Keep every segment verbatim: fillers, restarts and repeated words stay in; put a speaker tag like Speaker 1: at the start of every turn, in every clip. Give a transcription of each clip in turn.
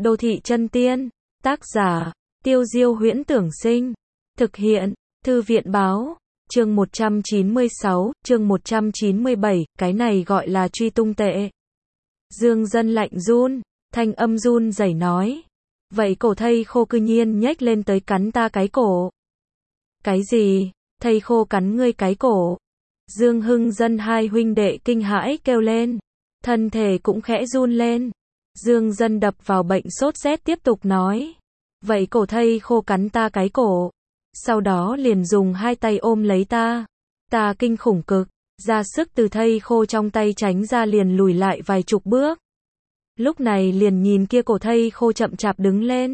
Speaker 1: Đô thị chân tiên. Tác giả, Tiêu Diêu Huyễn Tưởng Sinh. Thực hiện, Thư viện báo. Chương một trăm chín mươi sáu, chương một trăm chín mươi bảy, cái này gọi là truy tung tệ. Dương Dân lạnh run, thanh âm run rẩy nói. Vậy cổ thây khô cư nhiên nhếch lên tới cắn ta cái cổ. Cái gì? Thây khô cắn ngươi cái cổ? Dương Hưng Dân hai huynh đệ kinh hãi kêu lên. Thân thể cũng khẽ run lên. Dương Dân đập vào bệnh sốt rét tiếp tục nói. Vậy cổ thây khô cắn ta cái cổ. Sau đó liền dùng hai tay ôm lấy ta. Ta kinh khủng cực, ra sức từ thây khô trong tay tránh ra liền lùi lại vài chục bước. Lúc này liền nhìn kia cổ thây khô chậm chạp đứng lên.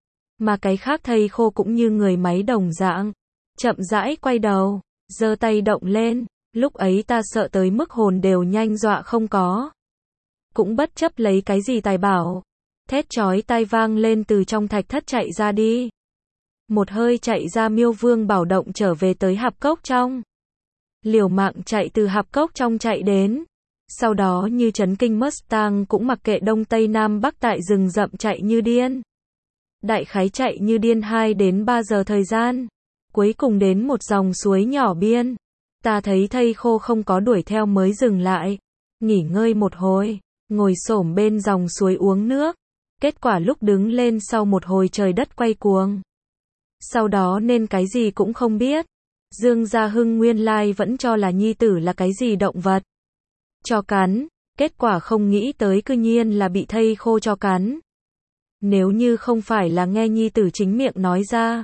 Speaker 1: Mà cái khác thây khô cũng như người máy đồng dạng. Chậm rãi quay đầu, giơ tay động lên. Lúc ấy ta sợ tới mức hồn đều nhanh dọa không có. Cũng bất chấp lấy cái gì tài bảo. Thét chói tai vang lên từ trong thạch thất chạy ra đi. Một hơi chạy ra Miêu Vương Bảo Động trở về tới hạp cốc trong. Liều mạng chạy từ hạp cốc trong chạy đến. Sau đó như chấn kinh Mustang cũng mặc kệ đông tây nam bắc tại rừng rậm chạy như điên. Đại khái chạy như điên hai đến ba giờ thời gian. Cuối cùng đến một dòng suối nhỏ biên. Ta thấy thây khô không có đuổi theo mới dừng lại. Nghỉ ngơi một hồi, ngồi xổm bên dòng suối uống nước. Kết quả lúc đứng lên sau một hồi trời đất quay cuồng. Sau đó nên cái gì cũng không biết. Dương Gia Hưng nguyên lai vẫn cho là nhi tử là cái gì động vật. Cho cắn, kết quả không nghĩ tới cư nhiên là bị thây khô cho cắn. Nếu như không phải là nghe nhi tử chính miệng nói ra.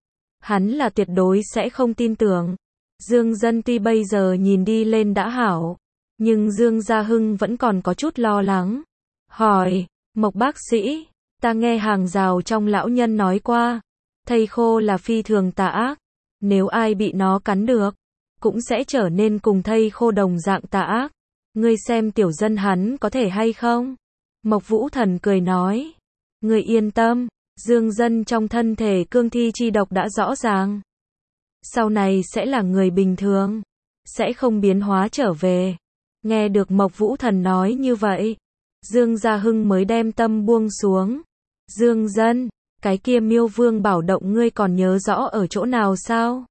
Speaker 1: Hắn là tuyệt đối sẽ không tin tưởng. Dương Dân tuy bây giờ nhìn đi lên đã hảo. Nhưng Dương Gia Hưng vẫn còn có chút lo lắng. Hỏi, Mộc bác sĩ, ta nghe hàng rào trong lão nhân nói qua. Thây khô là phi thường tà ác. Nếu ai bị nó cắn được, cũng sẽ trở nên cùng thây khô đồng dạng tà ác. Ngươi xem tiểu dân hắn có thể hay không? Mộc Vũ Thần cười nói. Ngươi yên tâm, Dương Dân trong thân thể cương thi chi độc đã rõ ràng. Sau này sẽ là người bình thường. Sẽ không biến hóa trở về. Nghe được Mộc Vũ Thần nói như vậy. Dương Gia Hưng mới đem tâm buông xuống. Dương Dân, cái kia Miêu Vương Bảo Động ngươi còn nhớ rõ ở chỗ nào sao?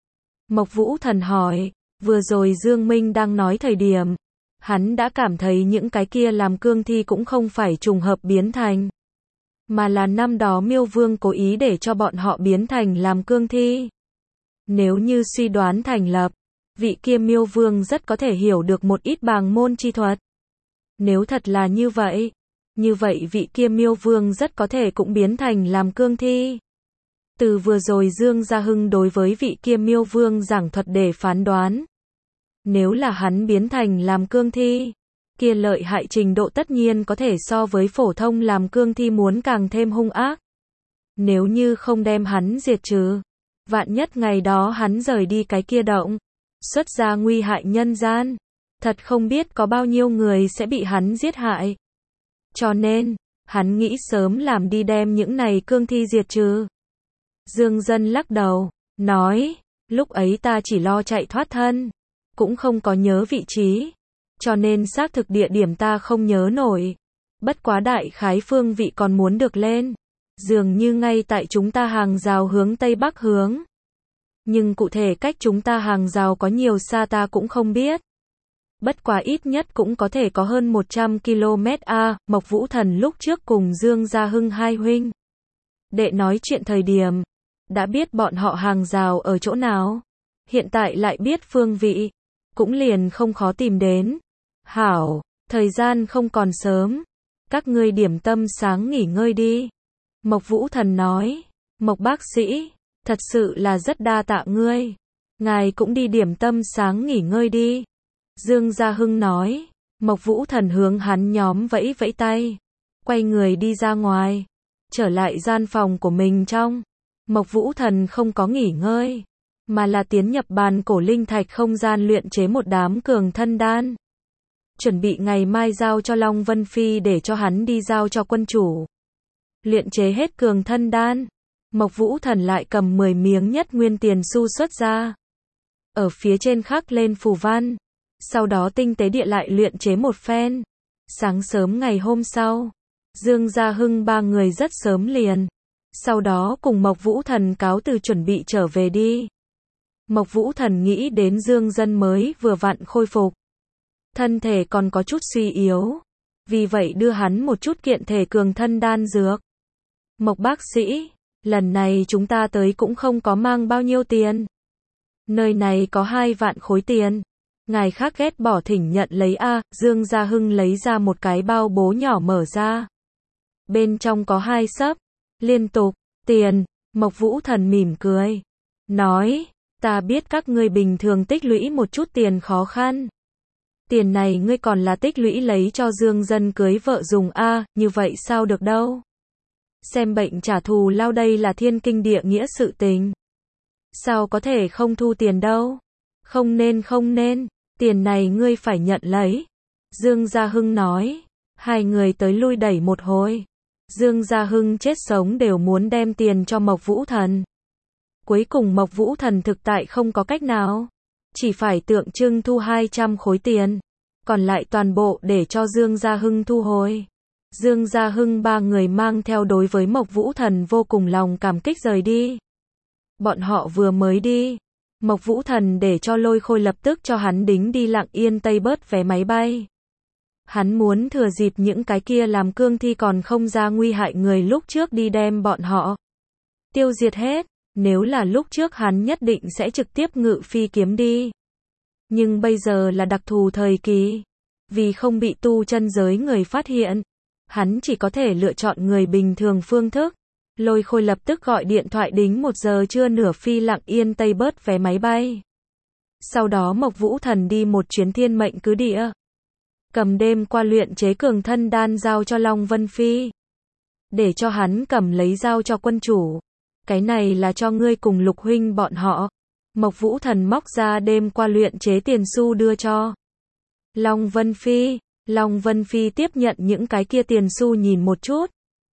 Speaker 1: Mộc Vũ Thần hỏi, vừa rồi Dương Minh đang nói thời điểm. Hắn đã cảm thấy những cái kia làm cương thi cũng không phải trùng hợp biến thành. Mà là năm đó Miêu Vương cố ý để cho bọn họ biến thành làm cương thi. Nếu như suy đoán thành lập, vị kia Miêu Vương rất có thể hiểu được một ít bàng môn chi thuật. Nếu thật là như vậy, như vậy vị kia Miêu Vương rất có thể cũng biến thành làm cương thi. Từ vừa rồi Dương Gia Hưng đối với vị kia Miêu Vương giảng thuật để phán đoán. Nếu là hắn biến thành làm cương thi, kia lợi hại trình độ tất nhiên có thể so với phổ thông làm cương thi muốn càng thêm hung ác. Nếu như không đem hắn diệt trừ, vạn nhất ngày đó hắn rời đi cái kia động, xuất ra nguy hại nhân gian, thật không biết có bao nhiêu người sẽ bị hắn giết hại. Cho nên, hắn nghĩ sớm làm đi đem những này cương thi diệt trừ. Dương Dân lắc đầu, nói, lúc ấy ta chỉ lo chạy thoát thân, cũng không có nhớ vị trí, cho nên xác thực địa điểm ta không nhớ nổi. Bất quá đại khái phương vị còn muốn được lên, dường như ngay tại chúng ta hàng rào hướng Tây Bắc hướng. Nhưng cụ thể cách chúng ta hàng rào có nhiều xa ta cũng không biết. Bất quá ít nhất cũng có thể có hơn một trăm ki lô mét a. Mộc Vũ Thần lúc trước cùng Dương Gia Hưng hai huynh đệ nói chuyện thời điểm, đã biết bọn họ hàng rào ở chỗ nào. Hiện tại lại biết phương vị, cũng liền không khó tìm đến. Hảo, thời gian không còn sớm, các ngươi điểm tâm sáng nghỉ ngơi đi. Mộc Vũ Thần nói, Mộc bác sĩ, thật sự là rất đa tạ ngươi. Ngài cũng đi điểm tâm sáng nghỉ ngơi đi. Dương Gia Hưng nói, Mộc Vũ Thần hướng hắn nhóm vẫy vẫy tay, quay người đi ra ngoài, trở lại gian phòng của mình trong. Mộc Vũ Thần không có nghỉ ngơi, mà là tiến nhập bàn cổ linh thạch không gian luyện chế một đám cường thân đan. Chuẩn bị ngày mai giao cho Long Vân Phi để cho hắn đi giao cho quân chủ. Luyện chế hết cường thân đan, Mộc Vũ Thần lại cầm mười miếng nhất nguyên tiền xu xuất ra. Ở phía trên khắc lên phù văn. Sau đó tinh tế địa lại luyện chế một phen. Sáng sớm ngày hôm sau, Dương Gia Hưng ba người rất sớm liền. Sau đó cùng Mộc Vũ Thần cáo từ chuẩn bị trở về đi. Mộc Vũ Thần nghĩ đến Dương Dân mới vừa vặn khôi phục. Thân thể còn có chút suy yếu. Vì vậy đưa hắn một chút kiện thể cường thân đan dược. Mộc bác sĩ, lần này chúng ta tới cũng không có mang bao nhiêu tiền. Nơi này có hai vạn khối tiền. Ngài khác ghét bỏ thỉnh nhận lấy a. Dương Gia Hưng lấy ra một cái bao bố nhỏ mở ra. Bên trong có hai xấp. Liên tục, tiền. Mộc Vũ Thần mỉm cười. Nói, ta biết các ngươi bình thường tích lũy một chút tiền khó khăn. Tiền này ngươi còn là tích lũy lấy cho Dương Dân cưới vợ dùng a, như vậy sao được đâu. Xem bệnh trả thù lao đây là thiên kinh địa nghĩa sự tình. Sao có thể không thu tiền đâu. Không nên không nên, tiền này ngươi phải nhận lấy. Dương Gia Hưng nói. Hai người tới lui đẩy một hồi. Dương Gia Hưng chết sống đều muốn đem tiền cho Mộc Vũ Thần. Cuối cùng Mộc Vũ Thần thực tại không có cách nào. Chỉ phải tượng trưng thu hai trăm khối tiền. Còn lại toàn bộ để cho Dương Gia Hưng thu hồi. Dương Gia Hưng ba người mang theo đối với Mộc Vũ Thần vô cùng lòng cảm kích rời đi. Bọn họ vừa mới đi. Mộc Vũ Thần để cho Lôi Khôi lập tức cho hắn đính đi Lặng Yên Tây bớt vé máy bay. Hắn muốn thừa dịp những cái kia làm cương thi còn không ra nguy hại người lúc trước đi đem bọn họ tiêu diệt hết. Nếu là lúc trước hắn nhất định sẽ trực tiếp ngự phi kiếm đi. Nhưng bây giờ là đặc thù thời kỳ. Vì không bị tu chân giới người phát hiện. Hắn chỉ có thể lựa chọn người bình thường phương thức. Lôi Khôi lập tức gọi điện thoại đính một giờ trưa nửa phi Lặng Yên Tây bớt vé máy bay. Sau đó Mộc Vũ Thần đi một chuyến thiên mệnh cứ địa. Cầm đêm qua luyện chế cường thân đan giao cho Long Vân Phi. Để cho hắn cầm lấy giao cho quân chủ. Cái này là cho ngươi cùng Lục huynh bọn họ. Mộc Vũ Thần móc ra đêm qua luyện chế tiền xu đưa cho Long Vân Phi. Long Vân Phi tiếp nhận những cái kia tiền xu nhìn một chút.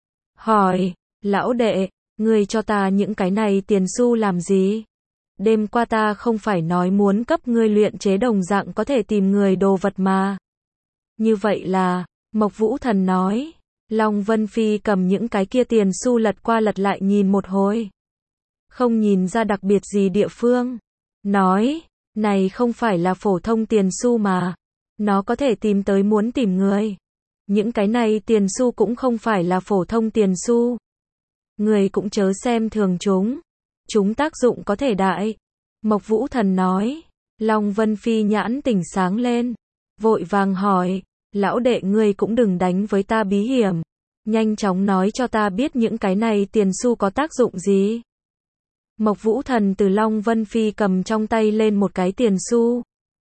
Speaker 1: Hỏi, lão đệ, ngươi cho ta những cái này tiền xu làm gì? Đêm qua ta không phải nói muốn cấp ngươi luyện chế đồng dạng có thể tìm người đồ vật mà. Như vậy là, Mộc Vũ Thần nói. Long Vân Phi cầm những cái kia tiền xu lật qua lật lại nhìn một hồi. Không nhìn ra đặc biệt gì địa phương. Nói, này không phải là phổ thông tiền xu mà. Nó có thể tìm tới muốn tìm người. Những cái này tiền xu cũng không phải là phổ thông tiền xu. Người cũng chớ xem thường chúng. Chúng tác dụng có thể đại. Mộc Vũ Thần nói. Long Vân Phi nhãn tỉnh sáng lên. Vội vàng hỏi. Lão đệ ngươi cũng đừng đánh với ta bí hiểm. Nhanh chóng nói cho ta biết những cái này tiền xu có tác dụng gì. Mộc Vũ Thần từ Long Vân Phi cầm trong tay lên một cái tiền xu.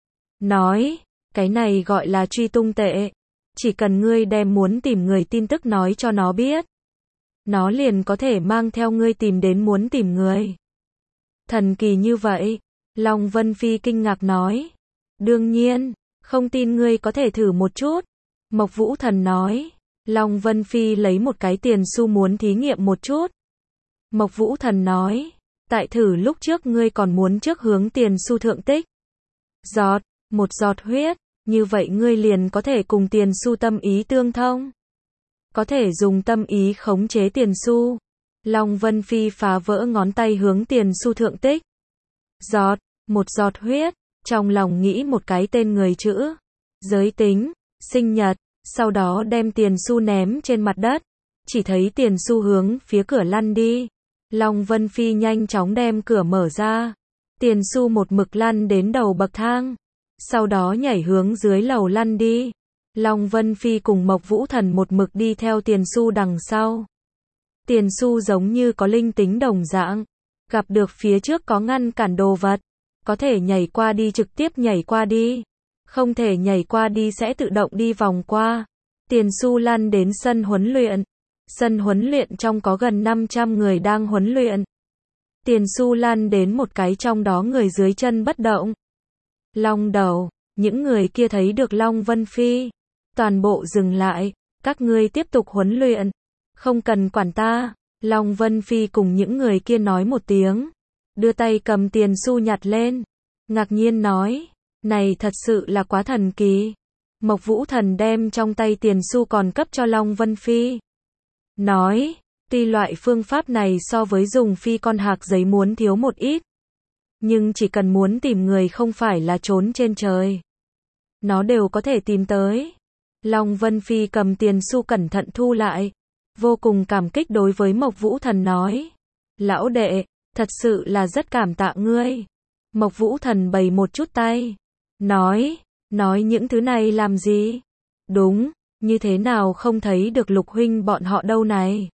Speaker 1: Nói. Cái này gọi là truy tung tệ. Chỉ cần ngươi đem muốn tìm người tin tức nói cho nó biết. Nó liền có thể mang theo ngươi tìm đến muốn tìm người. Thần kỳ như vậy. Long Vân Phi kinh ngạc nói. Đương nhiên, không tin ngươi có thể thử một chút. Mộc Vũ Thần nói. Long Vân Phi lấy một cái tiền xu muốn thí nghiệm một chút. Mộc Vũ Thần nói. Tại thử lúc trước ngươi còn muốn trước hướng tiền xu thượng tích. Giọt, một giọt huyết. Như vậy ngươi liền có thể cùng tiền xu tâm ý tương thông. Có thể dùng tâm ý khống chế tiền xu. Long Vân Phi phá vỡ ngón tay hướng tiền xu thượng tích. Giọt, một giọt huyết. Trong lòng nghĩ một cái tên người chữ. Giới tính, sinh nhật. Sau đó đem tiền xu ném trên mặt đất. Chỉ thấy tiền xu hướng phía cửa lăn đi. Long Vân Phi nhanh chóng đem cửa mở ra. Tiền xu một mực lăn đến đầu bậc thang. Sau đó nhảy hướng dưới lầu lăn đi. Long Vân Phi cùng Mộc Vũ Thần một mực đi theo tiền xu đằng sau. Tiền xu giống như có linh tính đồng dạng. Gặp được phía trước có ngăn cản đồ vật. Có thể nhảy qua đi trực tiếp nhảy qua đi. Không thể nhảy qua đi sẽ tự động đi vòng qua. Tiền xu lăn đến sân huấn luyện. Sân huấn luyện trong có gần năm trăm người đang huấn luyện. Tiền xu lăn đến một cái trong đó người dưới chân bất động. Long đầu, những người kia thấy được Long Vân Phi. Toàn bộ dừng lại, các ngươi tiếp tục huấn luyện. Không cần quản ta. Long Vân Phi cùng những người kia nói một tiếng. Đưa tay cầm tiền xu nhặt lên. Ngạc nhiên nói. Này thật sự là quá thần kỳ. Mộc Vũ Thần đem trong tay tiền xu còn cấp cho Long Vân Phi. nói, tuy loại phương pháp này so với dùng phi con hạc giấy muốn thiếu một ít, nhưng chỉ cần muốn tìm người không phải là trốn trên trời, nó đều có thể tìm tới. Long Vân Phi cầm tiền xu cẩn thận thu lại, vô cùng cảm kích đối với Mộc Vũ Thần nói, lão đệ, thật sự là rất cảm tạ ngươi. Mộc Vũ Thần bày một chút tay, nói, nói những thứ này làm gì? Đúng, như thế nào không thấy được Lục huynh bọn họ đâu này?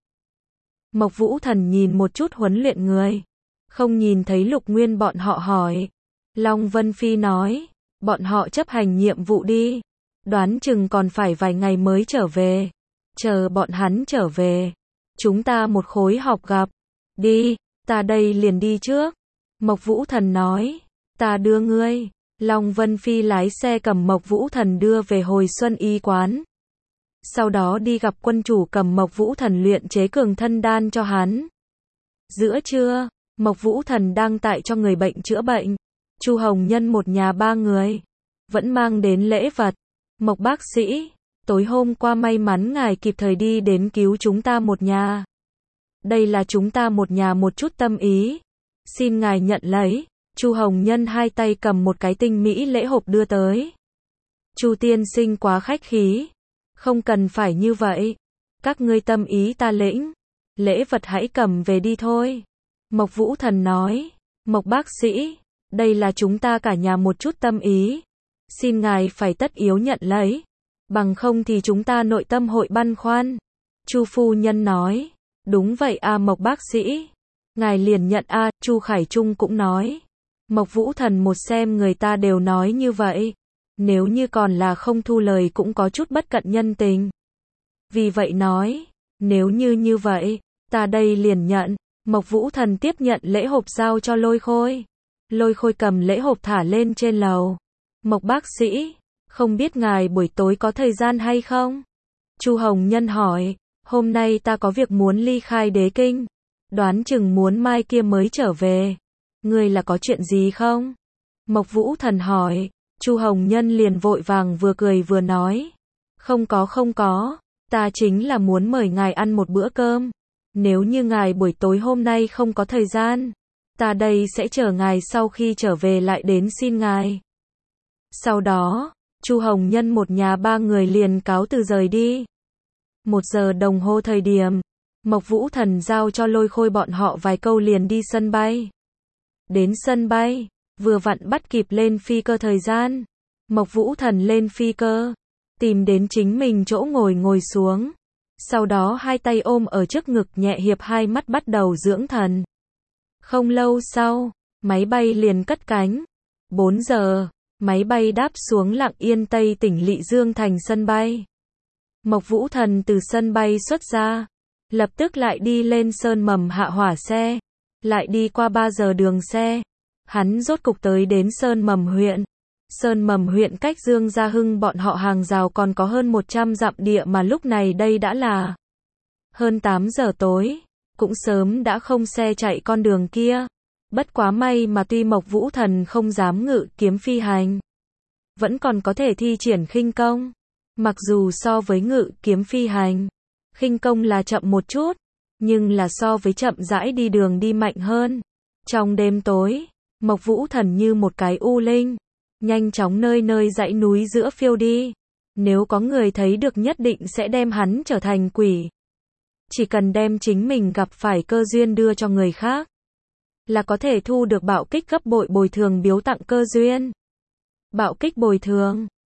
Speaker 1: Mộc Vũ Thần nhìn một chút huấn luyện người, không nhìn thấy Lục Nguyên bọn họ hỏi. Long Vân Phi nói, bọn họ chấp hành nhiệm vụ đi, đoán chừng còn phải vài ngày mới trở về. Chờ bọn hắn trở về, chúng ta một khối họp gặp. Đi, ta đây liền đi trước. Mộc Vũ Thần nói, ta đưa ngươi. Long Vân Phi lái xe cầm Mộc Vũ Thần đưa về Hồi Xuân Y quán. Sau đó đi gặp quân chủ cầm Mộc Vũ Thần luyện chế cường thân đan cho hắn. Giữa trưa, Mộc Vũ Thần đang tại cho người bệnh chữa bệnh. Chu Hồng Nhân một nhà ba người vẫn mang đến lễ vật. Mộc bác sĩ, tối hôm qua may mắn ngài kịp thời đi đến cứu chúng ta một nhà. Đây là chúng ta một nhà một chút tâm ý, xin ngài nhận lấy. Chu Hồng Nhân hai tay cầm một cái tinh mỹ lễ hộp đưa tới. Chu tiên sinh quá khách khí, không cần phải như vậy, các ngươi tâm ý ta lĩnh, lễ vật hãy cầm về đi thôi. Mộc Vũ Thần nói, Mộc bác sĩ, đây là chúng ta cả nhà một chút tâm ý, xin ngài phải tất yếu nhận lấy, bằng không thì chúng ta nội tâm hội băn khoăn. Chu phu nhân nói, đúng vậy a Mộc bác sĩ, ngài liền nhận a. Chu Khải Trung cũng nói. Mộc Vũ Thần một xem người ta đều nói như vậy, nếu như còn là không thu lời cũng có chút bất cận nhân tình. Vì vậy nói, nếu như như vậy, ta đây liền nhận. Mộc Vũ Thần tiếp nhận lễ hộp giao cho Lôi Khôi. Lôi Khôi cầm lễ hộp thả lên trên lầu. Mộc bác sĩ, không biết ngài buổi tối có thời gian hay không? Chu Hồng Nhân hỏi, hôm nay ta có việc muốn ly khai Đế Kinh, đoán chừng muốn mai kia mới trở về. Ngươi là có chuyện gì không? Mộc Vũ Thần hỏi. Chu Hồng Nhân liền vội vàng vừa cười vừa nói, không có không có, ta chính là muốn mời ngài ăn một bữa cơm. Nếu như ngài buổi tối hôm nay không có thời gian, ta đây sẽ chờ ngài sau khi trở về lại đến xin ngài. Sau đó, Chu Hồng Nhân một nhà ba người liền cáo từ rời đi. Một giờ đồng hồ thời điểm, Mộc Vũ Thần giao cho Lôi Khôi bọn họ vài câu liền đi sân bay. Đến sân bay, vừa vặn bắt kịp lên phi cơ thời gian. Mộc Vũ Thần lên phi cơ, tìm đến chính mình chỗ ngồi ngồi xuống. Sau đó hai tay ôm ở trước ngực nhẹ hiệp hai mắt bắt đầu dưỡng thần. Không lâu sau, máy bay liền cất cánh. bốn giờ, máy bay đáp xuống Lặng Yên Tây tỉnh Lỵ Dương thành sân bay. Mộc Vũ Thần từ sân bay xuất ra, lập tức lại đi lên Sơn Mầm hạ hỏa xe, lại đi qua ba giờ đường xe. Hắn rốt cục tới đến Sơn Mầm huyện. Sơn Mầm huyện cách Dương Gia Hưng bọn họ hàng rào còn có hơn một trăm dặm địa mà lúc này đây đã là hơn tám giờ tối, cũng sớm đã không xe chạy con đường kia. Bất quá may mà tuy Mộc Vũ Thần không dám ngự kiếm phi hành, vẫn còn có thể thi triển khinh công. Mặc dù so với ngự kiếm phi hành, khinh công là chậm một chút, nhưng là so với chậm rãi đi đường đi mạnh hơn. Trong đêm tối, Mộc Vũ Thần như một cái u linh, nhanh chóng nơi nơi dãy núi giữa phiêu đi. Nếu có người thấy được nhất định sẽ đem hắn trở thành quỷ. Chỉ cần đem chính mình gặp phải cơ duyên đưa cho người khác, là có thể thu được bạo kích gấp bội bồi thường biếu tặng cơ duyên. Bạo kích bồi thường